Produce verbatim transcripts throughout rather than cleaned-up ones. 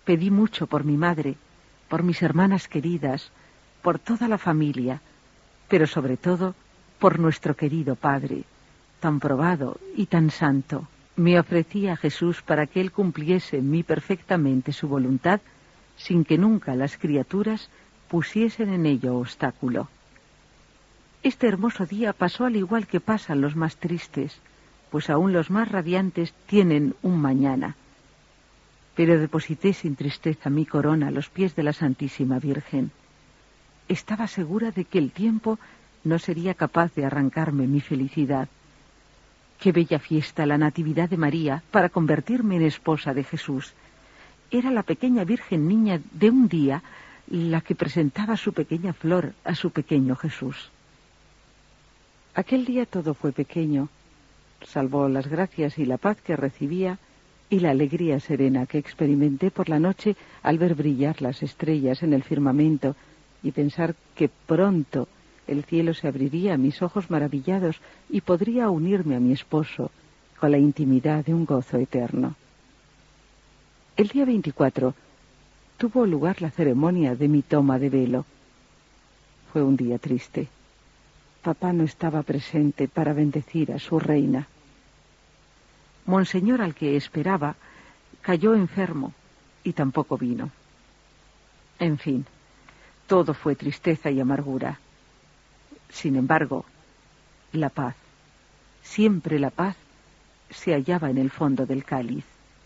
Pedí mucho por mi madre, por mis hermanas queridas, por toda la familia, pero sobre todo por nuestro querido Padre, tan probado y tan santo. Me ofrecí a Jesús para que Él cumpliese en mí perfectamente su voluntad, sin que nunca las criaturas pusiesen en ello obstáculo. Este hermoso día pasó al igual que pasan los más tristes, pues aún los más radiantes tienen un mañana. Pero deposité sin tristeza mi corona a los pies de la Santísima Virgen. Estaba segura de que el tiempo no sería capaz de arrancarme mi felicidad. Qué bella fiesta la Natividad de María para convertirme en esposa de Jesús. Era la pequeña Virgen niña de un día la que presentaba su pequeña flor a su pequeño Jesús. Aquel día todo fue pequeño, salvo las gracias y la paz que recibía y la alegría serena que experimenté por la noche al ver brillar las estrellas en el firmamento y pensar que pronto el cielo se abriría a mis ojos maravillados y podría unirme a mi esposo con la intimidad de un gozo eterno. El día veinticuatro tuvo lugar la ceremonia de mi toma de velo. Fue un día triste. Papá no estaba presente para bendecir a su reina. Monseñor, al que esperaba, cayó enfermo y tampoco vino. En fin, todo fue tristeza y amargura. Sin embargo, la paz, siempre la paz, se hallaba en el fondo del cáliz.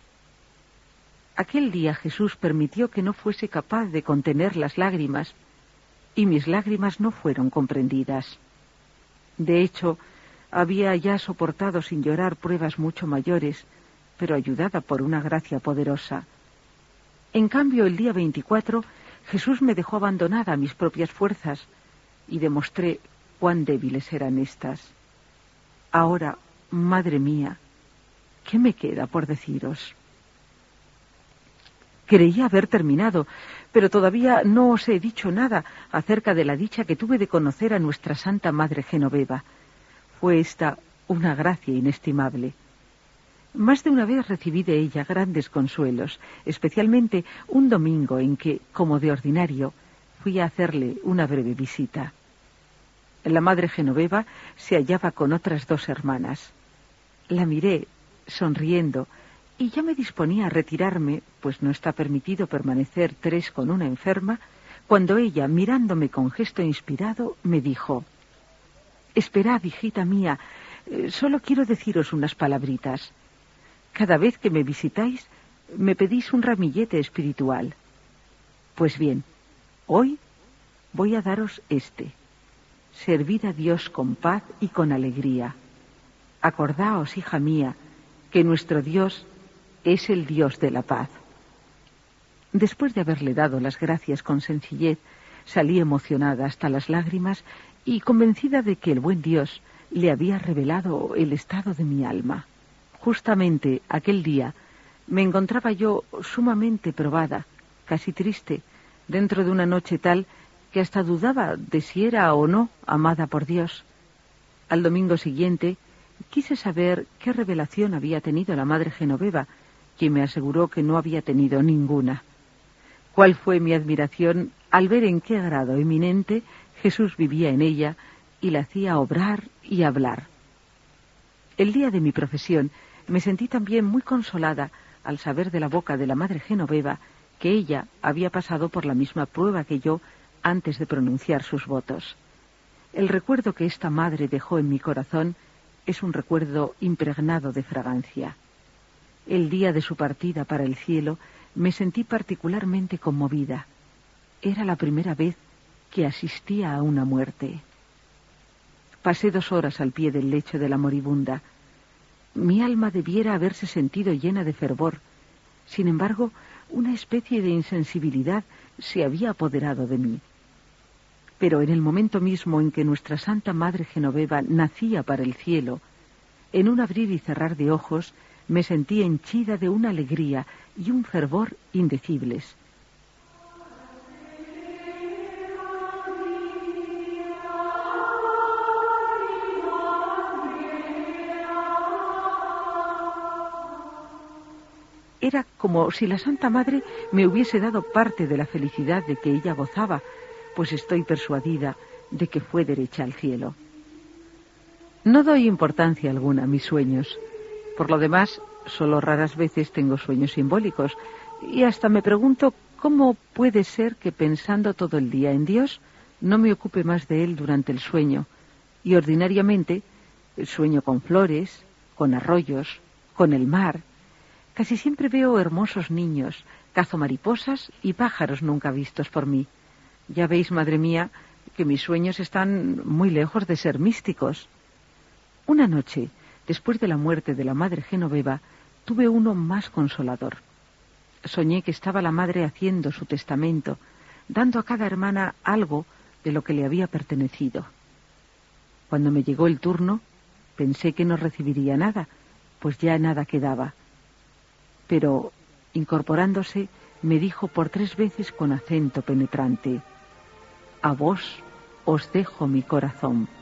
Aquel día Jesús permitió que no fuese capaz de contener las lágrimas, y mis lágrimas no fueron comprendidas. De hecho, había ya soportado sin llorar pruebas mucho mayores, pero ayudada por una gracia poderosa. En cambio, el día veinticuatro, Jesús me dejó abandonada a mis propias fuerzas, y demostré cuán débiles eran éstas. Ahora, madre mía, ¿qué me queda por deciros? Creía haber terminado, pero todavía no os he dicho nada acerca de la dicha que tuve de conocer a nuestra Santa Madre Genoveva. Fue esta una gracia inestimable. Más de una vez recibí de ella grandes consuelos, especialmente un domingo en que, como de ordinario, fui a hacerle una breve visita. La Madre Genoveva se hallaba con otras dos hermanas. La miré, sonriendo, y ya me disponía a retirarme, pues no está permitido permanecer tres con una enferma, cuando ella, mirándome con gesto inspirado, me dijo: «Esperad, hijita mía, eh, solo quiero deciros unas palabritas. Cada vez que me visitáis, me pedís un ramillete espiritual. Pues bien, hoy voy a daros este. Servid a Dios con paz y con alegría. Acordaos, hija mía, que nuestro Dios es el Dios de la paz». Después de haberle dado las gracias con sencillez, salí emocionada hasta las lágrimas y convencida de que el buen Dios le había revelado el estado de mi alma. Justamente aquel día me encontraba yo sumamente probada, casi triste, dentro de una noche tal que hasta dudaba de si era o no amada por Dios. Al domingo siguiente quise saber qué revelación había tenido la Madre Genoveva, quien me aseguró que no había tenido ninguna. Cuál fue mi admiración al ver en qué grado eminente Jesús vivía en ella y la hacía obrar y hablar. El día de mi profesión me sentí también muy consolada al saber de la boca de la Madre Genoveva que ella había pasado por la misma prueba que yo antes de pronunciar sus votos. El recuerdo que esta madre dejó en mi corazón es un recuerdo impregnado de fragancia. El día de su partida para el cielo me sentí particularmente conmovida. Era la primera vez que asistía a una muerte. Pasé dos horas al pie del lecho de la moribunda. Mi alma debiera haberse sentido llena de fervor. Sin embargo, una especie de insensibilidad se había apoderado de mí. Pero en el momento mismo en que nuestra Santa Madre Genoveva nacía para el cielo, en un abrir y cerrar de ojos, me sentí henchida de una alegría y un fervor indecibles. Era como si la Santa Madre me hubiese dado parte de la felicidad de que ella gozaba, pues estoy persuadida de que fue derecha al cielo. No doy importancia alguna a mis sueños. Por lo demás, solo raras veces tengo sueños simbólicos, y hasta me pregunto cómo puede ser que pensando todo el día en Dios no me ocupe más de Él durante el sueño, y ordinariamente sueño con flores, con arroyos, con el mar. Casi siempre veo hermosos niños, cazo mariposas y pájaros nunca vistos por mí. Ya veis, madre mía, que mis sueños están muy lejos de ser místicos. Una noche, después de la muerte de la madre Genoveva, tuve uno más consolador. Soñé que estaba la madre haciendo su testamento, dando a cada hermana algo de lo que le había pertenecido. Cuando me llegó el turno, pensé que no recibiría nada, pues ya nada quedaba. Pero, incorporándose, me dijo por tres veces con acento penetrante: «A vos os dejo mi corazón».